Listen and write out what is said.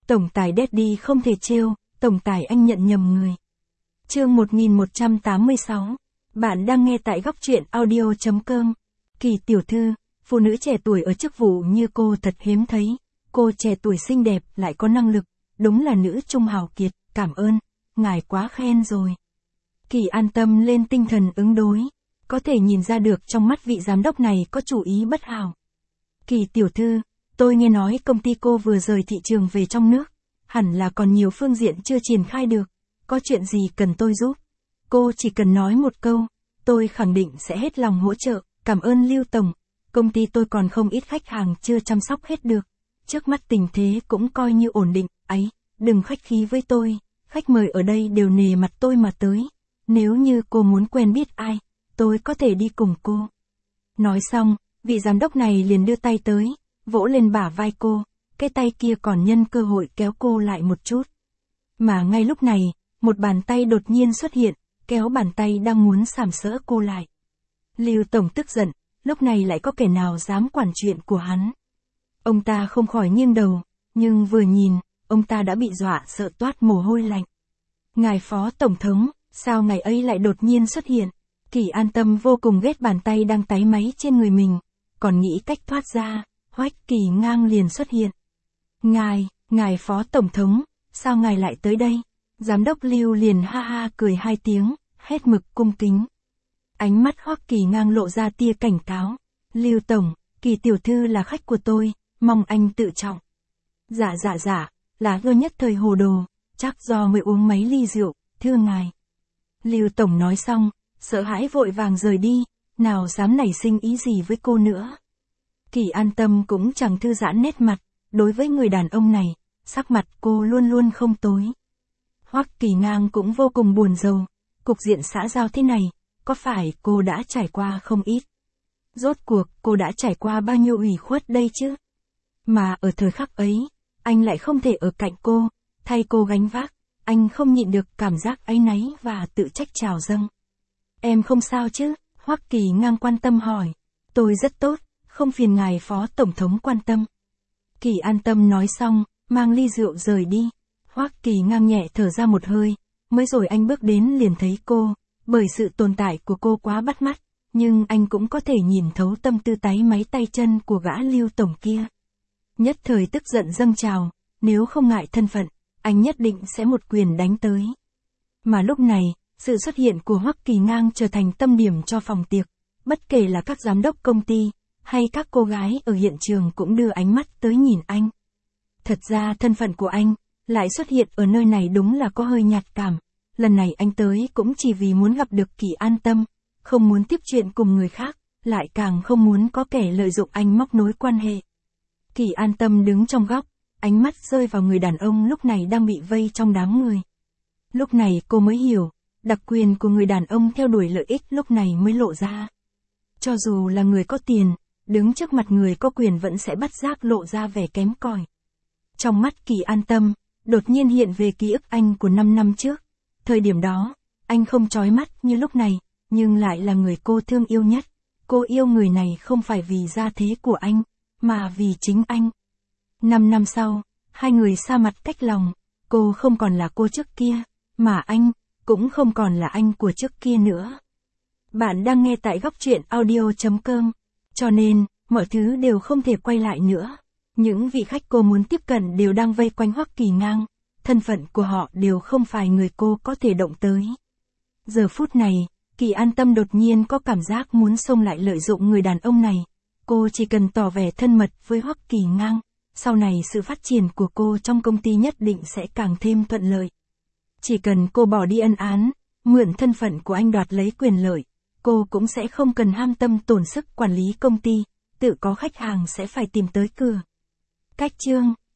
Tổng tài Daddy không thể trêu, tổng tài anh nhận nhầm người. Chương 1186. Bạn đang nghe tại góc truyện audio.com. Kỳ tiểu thư, phụ nữ trẻ tuổi ở chức vụ như cô thật hiếm thấy. Cô trẻ tuổi xinh đẹp lại có năng lực, đúng là nữ trung hào kiệt, cảm ơn, ngài quá khen rồi. Kỳ an tâm lên tinh thần ứng đối, có thể nhìn ra được trong mắt vị giám đốc này có chủ ý bất hảo. Kỳ tiểu thư, tôi nghe nói công ty cô vừa rời thị trường về trong nước, hẳn là còn nhiều phương diện chưa triển khai được, có chuyện gì cần tôi giúp? Cô chỉ cần nói một câu, tôi khẳng định sẽ hết lòng hỗ trợ, cảm ơn Lưu Tổng, công ty tôi còn không ít khách hàng chưa chăm sóc hết được, trước mắt tình thế cũng coi như ổn định, ấy, đừng khách khí với tôi, khách mời ở đây đều nề mặt tôi mà tới, nếu như cô muốn quen biết ai, tôi có thể đi cùng cô. Nói xong, vị giám đốc này liền đưa tay tới, vỗ lên bả vai cô, cái tay kia còn nhân cơ hội kéo cô lại một chút. Mà ngay lúc này, một bàn tay đột nhiên xuất hiện, kéo bàn tay đang muốn sàm sỡ cô lại. Lưu Tổng tức giận, lúc này lại có kẻ nào dám quản chuyện của hắn. Ông ta không khỏi nghiêng đầu, nhưng vừa nhìn, ông ta đã bị dọa sợ toát mồ hôi lạnh. Ngài Phó Tổng thống, sao ngày ấy lại đột nhiên xuất hiện? Kỳ an tâm vô cùng ghét bàn tay đang táy máy trên người mình, còn nghĩ cách thoát ra, Hoắc Kỳ Ngang liền xuất hiện. Ngài Phó Tổng thống, sao ngài lại tới đây? Giám đốc Lưu liền ha ha cười hai tiếng, hết mực cung kính. Ánh mắt Hoắc Kỳ Ngang lộ ra tia cảnh cáo. Lưu Tổng, Kỳ tiểu thư là khách của tôi, mong anh tự trọng. Dạ, là tôi nhất thời hồ đồ, chắc do mới uống mấy ly rượu, thưa ngài. Lưu Tổng nói xong, sợ hãi vội vàng rời đi, nào dám nảy sinh ý gì với cô nữa. Kỳ an tâm cũng chẳng thư giãn nét mặt, đối với người đàn ông này, sắc mặt cô luôn luôn không tối. Hoắc Kỳ Ngang cũng vô cùng buồn rầu, cục diện xã giao thế này, có phải cô đã trải qua không ít? Rốt cuộc cô đã trải qua bao nhiêu ủy khuất đây chứ? Mà ở thời khắc ấy, anh lại không thể ở cạnh cô, thay cô gánh vác, anh không nhịn được cảm giác áy náy và tự trách trào dâng. Em không sao chứ? Hoắc Kỳ Ngang quan tâm hỏi. Tôi rất tốt, không phiền ngài Phó Tổng thống quan tâm. Kỳ an tâm nói xong, mang ly rượu rời đi. Hoắc Kỳ Ngang nhẹ thở ra một hơi, mới rồi anh bước đến liền thấy cô, bởi sự tồn tại của cô quá bắt mắt, nhưng anh cũng có thể nhìn thấu tâm tư táy máy tay chân của gã Lưu Tổng kia. Nhất thời tức giận dâng trào, nếu không ngại thân phận, anh nhất định sẽ một quyền đánh tới. Mà lúc này, sự xuất hiện của Hoắc Kỳ Ngang trở thành tâm điểm cho phòng tiệc, bất kể là các giám đốc công ty, hay các cô gái ở hiện trường cũng đưa ánh mắt tới nhìn anh. Thật ra thân phận của anh, lại xuất hiện ở nơi này đúng là có hơi nhạt cảm, lần này anh tới cũng chỉ vì muốn gặp được Kỳ an tâm, không muốn tiếp chuyện cùng người khác, lại càng không muốn có kẻ lợi dụng anh móc nối quan hệ. Kỳ an tâm đứng trong góc, ánh mắt rơi vào người đàn ông lúc này đang bị vây trong đám người. Lúc này cô mới hiểu, đặc quyền của người đàn ông theo đuổi lợi ích lúc này mới lộ ra. Cho dù là người có tiền, đứng trước mặt người có quyền vẫn sẽ bắt giác lộ ra vẻ kém cỏi. Trong mắt Kỳ an tâm, đột nhiên hiện về ký ức anh của 5 năm trước. Thời điểm đó, anh không chói mắt như lúc này, nhưng lại là người cô thương yêu nhất. Cô yêu người này không phải vì gia thế của anh, mà vì chính anh. 5 năm sau, hai người xa mặt cách lòng, cô không còn là cô trước kia, mà anh cũng không còn là anh của trước kia nữa. Bạn đang nghe tại góc truyện audio.com, cho nên, mọi thứ đều không thể quay lại nữa. Những vị khách cô muốn tiếp cận đều đang vây quanh Hoắc Kỳ Ngang, thân phận của họ đều không phải người cô có thể động tới. Giờ phút này, Kỳ an tâm đột nhiên có cảm giác muốn xông lại lợi dụng người đàn ông này. Cô chỉ cần tỏ vẻ thân mật với Hoắc Kỳ Ngang, sau này sự phát triển của cô trong công ty nhất định sẽ càng thêm thuận lợi. Chỉ cần cô bỏ đi ân án, mượn thân phận của anh đoạt lấy quyền lợi, cô cũng sẽ không cần ham tâm tổn sức quản lý công ty, tự có khách hàng sẽ phải tìm tới cửa. Cách chương